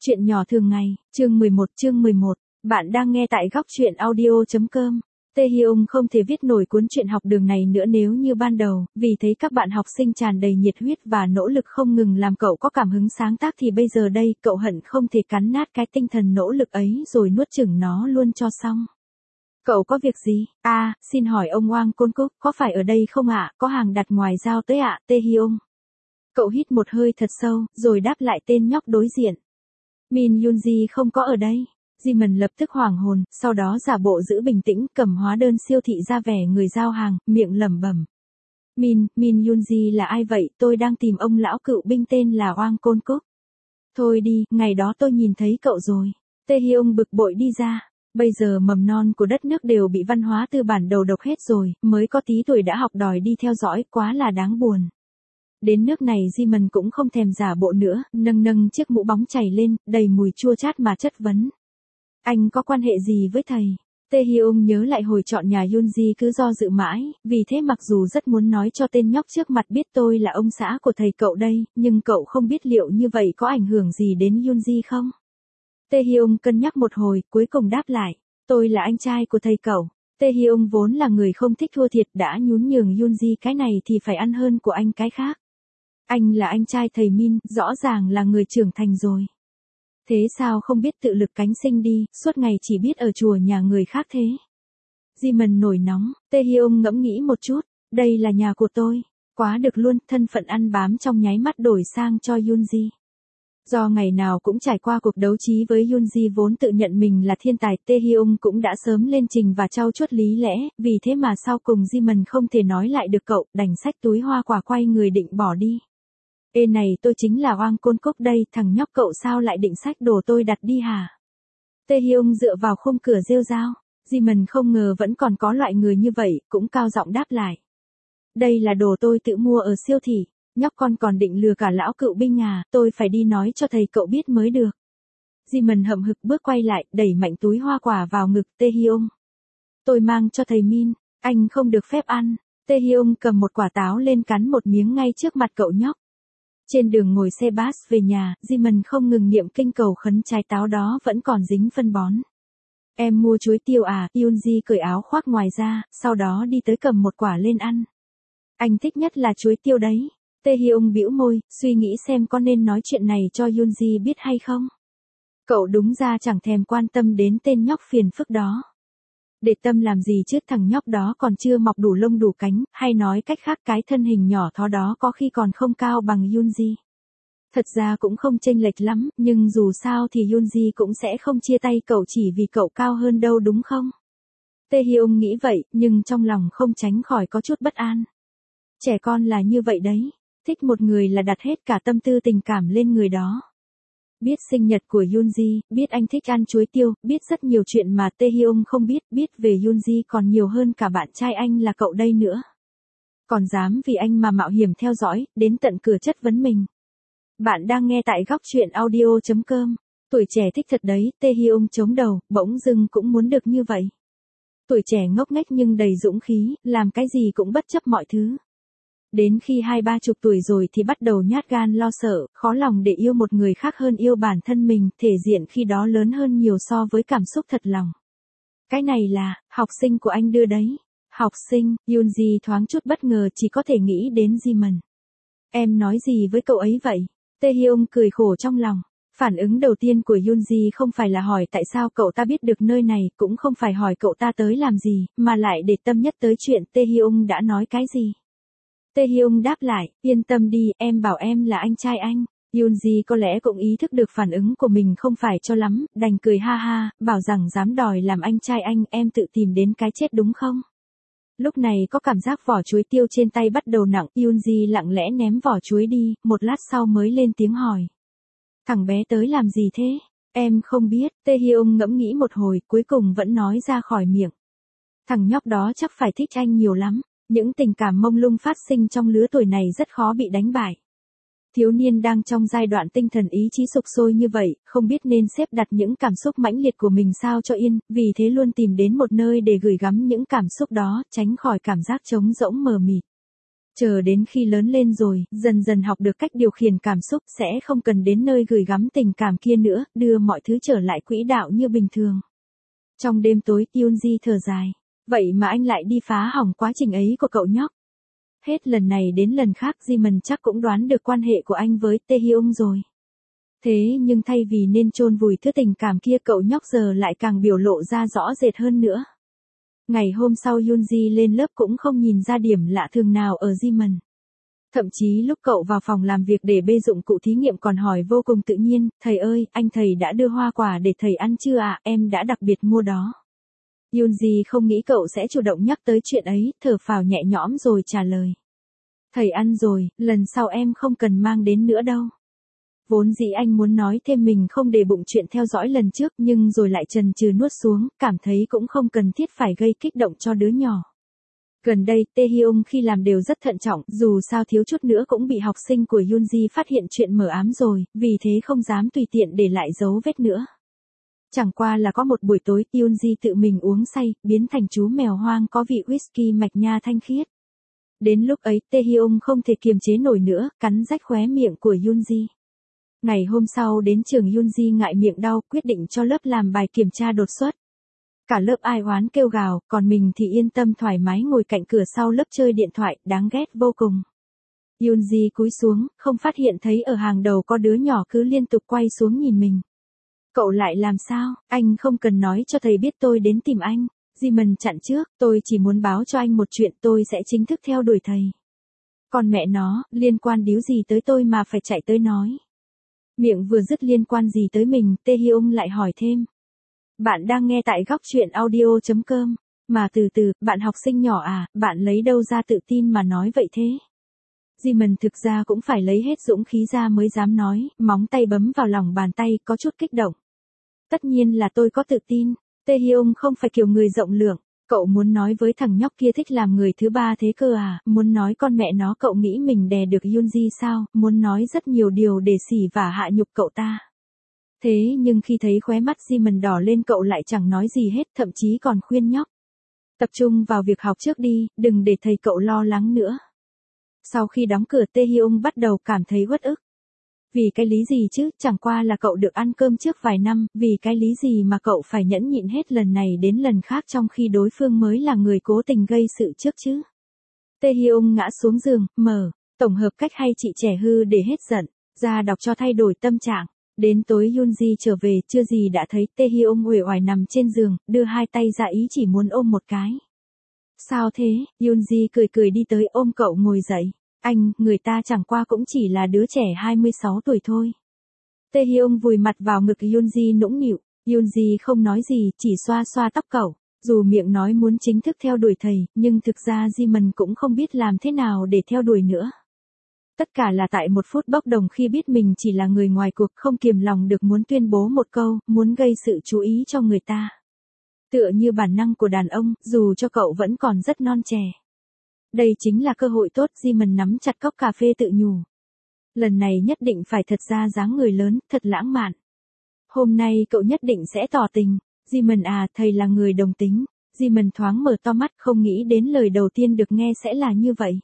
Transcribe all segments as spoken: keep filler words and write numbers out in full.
Chuyện nhỏ thường ngày, chương mười một chương mười một, bạn đang nghe tại góc chuyện audio.com. Tae Hyung không thể viết nổi cuốn truyện học đường này nữa nếu như ban đầu, vì thấy các bạn học sinh tràn đầy nhiệt huyết và nỗ lực không ngừng làm cậu có cảm hứng sáng tác thì bây giờ đây cậu hận không thể cắn nát cái tinh thần nỗ lực ấy rồi nuốt chửng nó luôn cho xong. Cậu có việc gì? À, xin hỏi ông Wang Côn Cúc, có phải ở đây không ạ? Có hàng đặt ngoài giao tới ạ, Tae Hyung. Cậu hít một hơi thật sâu, rồi đáp lại tên nhóc đối diện. Min Yoonji không có ở đây. Jimin lập tức hoảng hồn, sau đó giả bộ giữ bình tĩnh, cầm hóa đơn siêu thị ra vẻ người giao hàng, miệng lẩm bẩm. Min, Min Yoonji là ai vậy? Tôi đang tìm ông lão cựu binh tên là Wang Côn Cúc. Thôi đi, ngày đó tôi nhìn thấy cậu rồi. Tae Hyung bực bội đi ra. Bây giờ mầm non của đất nước đều bị văn hóa tư bản đầu độc hết rồi, mới có tí tuổi đã học đòi đi theo dõi, quá là đáng buồn. Đến nước này Jimin cũng không thèm giả bộ nữa, nâng nâng chiếc mũ bóng chảy lên, đầy mùi chua chát mà chất vấn. Anh có quan hệ gì với thầy? Tae Hyung nhớ lại hồi chọn nhà Yoonji cứ do dự mãi, vì thế mặc dù rất muốn nói cho tên nhóc trước mặt biết tôi là ông xã của thầy cậu đây, nhưng cậu không biết liệu như vậy có ảnh hưởng gì đến Yoonji không? Tae Hyung cân nhắc một hồi, cuối cùng đáp lại, tôi là anh trai của thầy cậu. Tae Hyung vốn là người không thích thua thiệt, đã nhún nhường Yoonji cái này thì phải ăn hơn của anh cái khác. Anh là anh trai thầy Min, rõ ràng là người trưởng thành rồi. Thế sao không biết tự lực cánh sinh đi, suốt ngày chỉ biết ở chùa nhà người khác thế? Jimin nổi nóng, Tae Hyung ngẫm nghĩ một chút, đây là nhà của tôi. Quá được luôn, thân phận ăn bám trong nháy mắt đổi sang cho Yoonji. Do ngày nào cũng trải qua cuộc đấu trí với Yoonji vốn tự nhận mình là thiên tài, Tae Hyung cũng đã sớm lên trình và trau chuốt lý lẽ, vì thế mà sau cùng Jimin không thể nói lại được cậu, đành xách túi hoa quả quay người định bỏ đi. Ê này, tôi chính là Wang Côn Cúc đây, thằng nhóc cậu sao lại định xách đồ tôi đặt đi hả? Tae Hyung dựa vào khung cửa rêu rao. Jimin không ngờ vẫn còn có loại người như vậy, cũng cao giọng đáp lại. Đây là đồ tôi tự mua ở siêu thị. Nhóc con còn định lừa cả lão cựu binh à, tôi phải đi nói cho thầy cậu biết mới được. Jimin hậm hực bước quay lại, đẩy mạnh túi hoa quả vào ngực Tae Hyung. Tôi mang cho thầy Min, anh không được phép ăn. Tae Hyung cầm một quả táo lên cắn một miếng ngay trước mặt cậu nhóc. Trên đường ngồi xe bus về nhà, Jimin không ngừng niệm kinh cầu khấn trái táo đó vẫn còn dính phân bón. Em mua chuối tiêu à? Yoonji cởi áo khoác ngoài ra, sau đó đi tới cầm một quả lên ăn. Anh thích nhất là chuối tiêu đấy. Tae Hyung bĩu môi, suy nghĩ xem có nên nói chuyện này cho Yoonji biết hay không. Cậu đúng ra chẳng thèm quan tâm đến tên nhóc phiền phức đó. Để tâm làm gì chứ, thằng nhóc đó còn chưa mọc đủ lông đủ cánh, hay nói cách khác cái thân hình nhỏ thó đó có khi còn không cao bằng Yoonji. Thật ra cũng không chênh lệch lắm, nhưng dù sao thì Yoonji cũng sẽ không chia tay cậu chỉ vì cậu cao hơn đâu đúng không? Tae Hyung nghĩ vậy, nhưng trong lòng không tránh khỏi có chút bất an. Trẻ con là như vậy đấy, thích một người là đặt hết cả tâm tư tình cảm lên người đó. Biết sinh nhật của Yoonji, biết anh thích ăn chuối tiêu, biết rất nhiều chuyện mà Tae Hyung không biết, biết về Yoonji còn nhiều hơn cả bạn trai anh là cậu đây nữa. Còn dám vì anh mà mạo hiểm theo dõi, đến tận cửa chất vấn mình. Bạn đang nghe tại góc chuyện audio.com. Tuổi trẻ thích thật đấy, Tae Hyung chống đầu, bỗng dưng cũng muốn được như vậy. Tuổi trẻ ngốc nghếch nhưng đầy dũng khí, làm cái gì cũng bất chấp mọi thứ. Đến khi hai ba chục tuổi rồi thì bắt đầu nhát gan lo sợ, khó lòng để yêu một người khác hơn yêu bản thân mình, thể diện khi đó lớn hơn nhiều so với cảm xúc thật lòng. Cái này là, học sinh của anh đưa đấy. Học sinh, Yoonji thoáng chút bất ngờ chỉ có thể nghĩ đến Jimin. Em nói gì với cậu ấy vậy? Tae Hyung cười khổ trong lòng. Phản ứng đầu tiên của Yoonji không phải là hỏi tại sao cậu ta biết được nơi này, cũng không phải hỏi cậu ta tới làm gì, mà lại để tâm nhất tới chuyện Tae Hyung đã nói cái gì. Tae Hyung đáp lại, yên tâm đi, em bảo em là anh trai anh. Yoonji có lẽ cũng ý thức được phản ứng của mình không phải cho lắm, đành cười ha ha, bảo rằng dám đòi làm anh trai anh, em tự tìm đến cái chết đúng không? Lúc này có cảm giác vỏ chuối tiêu trên tay bắt đầu nặng, Yoonji lặng lẽ ném vỏ chuối đi, một lát sau mới lên tiếng hỏi. Thằng bé tới làm gì thế? Em không biết, Tae Hyung ngẫm nghĩ một hồi, cuối cùng vẫn nói ra khỏi miệng. Thằng nhóc đó chắc phải thích anh nhiều lắm. Những tình cảm mông lung phát sinh trong lứa tuổi này rất khó bị đánh bại. Thiếu niên đang trong giai đoạn tinh thần ý chí sục sôi như vậy, không biết nên xếp đặt những cảm xúc mãnh liệt của mình sao cho yên, vì thế luôn tìm đến một nơi để gửi gắm những cảm xúc đó, tránh khỏi cảm giác trống rỗng mờ mịt. Chờ đến khi lớn lên rồi, dần dần học được cách điều khiển cảm xúc sẽ không cần đến nơi gửi gắm tình cảm kia nữa, đưa mọi thứ trở lại quỹ đạo như bình thường. Trong đêm tối, Yoonji thở dài. Vậy mà anh lại đi phá hỏng quá trình ấy của cậu nhóc. Hết lần này đến lần khác Jimin chắc cũng đoán được quan hệ của anh với Taehyung rồi. Thế nhưng thay vì nên chôn vùi thứ tình cảm kia, cậu nhóc giờ lại càng biểu lộ ra rõ rệt hơn nữa. Ngày hôm sau Yoonji lên lớp cũng không nhìn ra điểm lạ thường nào ở Jimin. Thậm chí lúc cậu vào phòng làm việc để bê dụng cụ thí nghiệm còn hỏi vô cùng tự nhiên, thầy ơi, anh thầy đã đưa hoa quả để thầy ăn chưa ạ, em đã đặc biệt mua đó. Yoonji không nghĩ cậu sẽ chủ động nhắc tới chuyện ấy, thở phào nhẹ nhõm rồi trả lời. Thầy ăn rồi, lần sau em không cần mang đến nữa đâu. Vốn dĩ anh muốn nói thêm mình không để bụng chuyện theo dõi lần trước nhưng rồi lại chần chừ nuốt xuống, cảm thấy cũng không cần thiết phải gây kích động cho đứa nhỏ. Gần đây, Taehyung khi làm đều rất thận trọng, dù sao thiếu chút nữa cũng bị học sinh của Yoonji phát hiện chuyện mờ ám rồi, vì thế không dám tùy tiện để lại dấu vết nữa. Chẳng qua là có một buổi tối, Yoonji tự mình uống say, biến thành chú mèo hoang có vị whisky mạch nha thanh khiết. Đến lúc ấy, Taehyung không thể kiềm chế nổi nữa, cắn rách khóe miệng của Yoonji. Ngày hôm sau đến trường, Yoonji ngại miệng đau, quyết định cho lớp làm bài kiểm tra đột xuất. Cả lớp ai oán kêu gào, còn mình thì yên tâm thoải mái ngồi cạnh cửa sau lớp chơi điện thoại, đáng ghét vô cùng. Yoonji cúi xuống, không phát hiện thấy ở hàng đầu có đứa nhỏ cứ liên tục quay xuống nhìn mình. Cậu lại làm sao, anh không cần nói cho thầy biết tôi đến tìm anh. Jimin chặn trước, tôi chỉ muốn báo cho anh một chuyện, tôi sẽ chính thức theo đuổi thầy. Còn mẹ nó, liên quan điếu gì tới tôi mà phải chạy tới nói. Miệng vừa dứt liên quan gì tới mình, Taehyung lại hỏi thêm. Bạn đang nghe tại góc truyện audio chấm com, mà từ từ, bạn học sinh nhỏ à, bạn lấy đâu ra tự tin mà nói vậy thế? Jimin thực ra cũng phải lấy hết dũng khí ra mới dám nói, móng tay bấm vào lòng bàn tay, có chút kích động. Tất nhiên là tôi có tự tin, Taehyung không phải kiểu người rộng lượng, cậu muốn nói với thằng nhóc kia thích làm người thứ ba thế cơ à, muốn nói con mẹ nó cậu nghĩ mình đè được Yoonji sao, muốn nói rất nhiều điều để xỉ vả hạ nhục cậu ta. Thế nhưng khi thấy khóe mắt Jimin đỏ lên cậu lại chẳng nói gì hết, thậm chí còn khuyên nhóc. Tập trung vào việc học trước đi, đừng để thầy cậu lo lắng nữa. Sau khi đóng cửa, Taehyung bắt đầu cảm thấy uất ức. Vì cái lý gì chứ, chẳng qua là cậu được ăn cơm trước vài năm, vì cái lý gì mà cậu phải nhẫn nhịn hết lần này đến lần khác trong khi đối phương mới là người cố tình gây sự trước chứ. Taehyung ngã xuống giường, mở, tổng hợp cách hay chị trẻ hư để hết giận, ra đọc cho thay đổi tâm trạng. Đến tối Yoonji trở về, chưa gì đã thấy Taehyung uể oải nằm trên giường, đưa hai tay ra ý chỉ muốn ôm một cái. Sao thế, Yoonji cười cười đi tới ôm cậu ngồi dậy. Anh, người ta chẳng qua cũng chỉ là đứa trẻ hai mươi sáu tuổi thôi. Taehyung vùi mặt vào ngực Yoonji nũng nịu, Yoonji không nói gì, chỉ xoa xoa tóc cậu. Dù miệng nói muốn chính thức theo đuổi thầy, nhưng thực ra Jimin cũng không biết làm thế nào để theo đuổi nữa. Tất cả là tại một phút bốc đồng khi biết mình chỉ là người ngoài cuộc, không kiềm lòng được muốn tuyên bố một câu, muốn gây sự chú ý cho người ta. Tựa như bản năng của đàn ông, dù cho cậu vẫn còn rất non trẻ. Đây chính là cơ hội tốt, Jimin nắm chặt cốc cà phê tự nhủ. Lần này nhất định phải thật ra dáng người lớn, thật lãng mạn. Hôm nay cậu nhất định sẽ tỏ tình. Jimin à, thầy là người đồng tính. Jimin thoáng mở to mắt, không nghĩ đến lời đầu tiên được nghe sẽ là như vậy.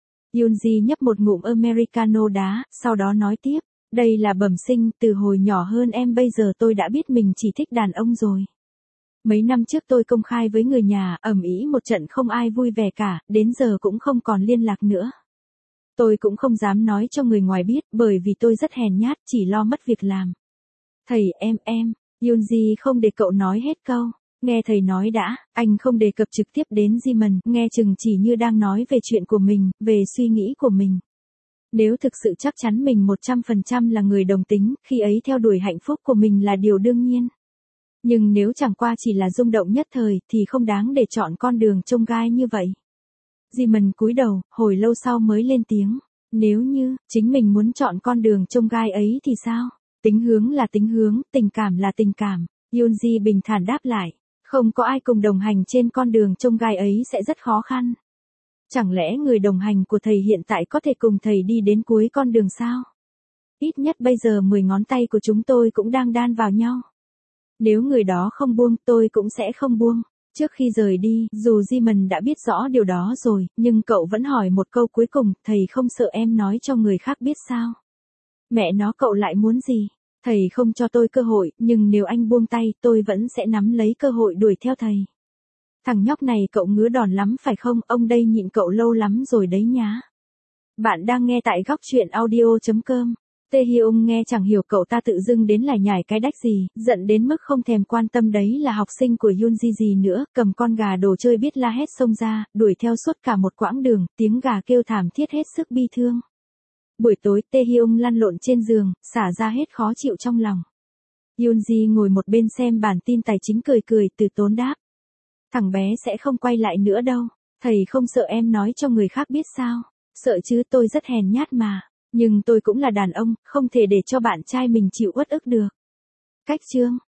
Yoonji nhấp một ngụm Americano đá, sau đó nói tiếp. Đây là bẩm sinh, từ hồi nhỏ hơn em bây giờ tôi đã biết mình chỉ thích đàn ông rồi. Mấy năm trước tôi công khai với người nhà, ầm ĩ một trận không ai vui vẻ cả, đến giờ cũng không còn liên lạc nữa. Tôi cũng không dám nói cho người ngoài biết, bởi vì tôi rất hèn nhát, chỉ lo mất việc làm. Thầy em em, Yoonji không để cậu nói hết câu. Nghe thầy nói đã, anh không đề cập trực tiếp đến Jimin, nghe chừng chỉ như đang nói về chuyện của mình, về suy nghĩ của mình. Nếu thực sự chắc chắn mình một trăm phần trăm là người đồng tính, khi ấy theo đuổi hạnh phúc của mình là điều đương nhiên. Nhưng nếu chẳng qua chỉ là rung động nhất thời, thì không đáng để chọn con đường chông gai như vậy. Jimin cúi đầu, hồi lâu sau mới lên tiếng. Nếu như, chính mình muốn chọn con đường chông gai ấy thì sao? Tính hướng là tính hướng, tình cảm là tình cảm. Yoonji bình thản đáp lại. Không có ai cùng đồng hành trên con đường chông gai ấy sẽ rất khó khăn. Chẳng lẽ người đồng hành của thầy hiện tại có thể cùng thầy đi đến cuối con đường sao? Ít nhất bây giờ mười ngón tay của chúng tôi cũng đang đan vào nhau. Nếu người đó không buông, tôi cũng sẽ không buông. Trước khi rời đi, dù Simon đã biết rõ điều đó rồi, nhưng cậu vẫn hỏi một câu cuối cùng, thầy không sợ em nói cho người khác biết sao? Mẹ nó cậu lại muốn gì? Thầy không cho tôi cơ hội, nhưng nếu anh buông tay, tôi vẫn sẽ nắm lấy cơ hội đuổi theo thầy. Thằng nhóc này cậu ngứa đòn lắm phải không? Ông đây nhịn cậu lâu lắm rồi đấy nhá. Bạn đang nghe tại góc chuyện audio chấm com. Tae Hyung nghe chẳng hiểu cậu ta tự dưng đến lại nhải cái đách gì, giận đến mức không thèm quan tâm đấy là học sinh của Yoonji gì nữa, cầm con gà đồ chơi biết la hét xông ra, đuổi theo suốt cả một quãng đường, tiếng gà kêu thảm thiết hết sức bi thương. Buổi tối Tae Hyung lăn lộn trên giường, xả ra hết khó chịu trong lòng. Yoonji ngồi một bên xem bản tin tài chính cười cười từ tốn đáp. Thằng bé sẽ không quay lại nữa đâu, thầy không sợ em nói cho người khác biết sao? Sợ chứ, tôi rất hèn nhát mà. Nhưng tôi cũng là đàn ông, không thể để cho bạn trai mình chịu uất ức được. Cách chương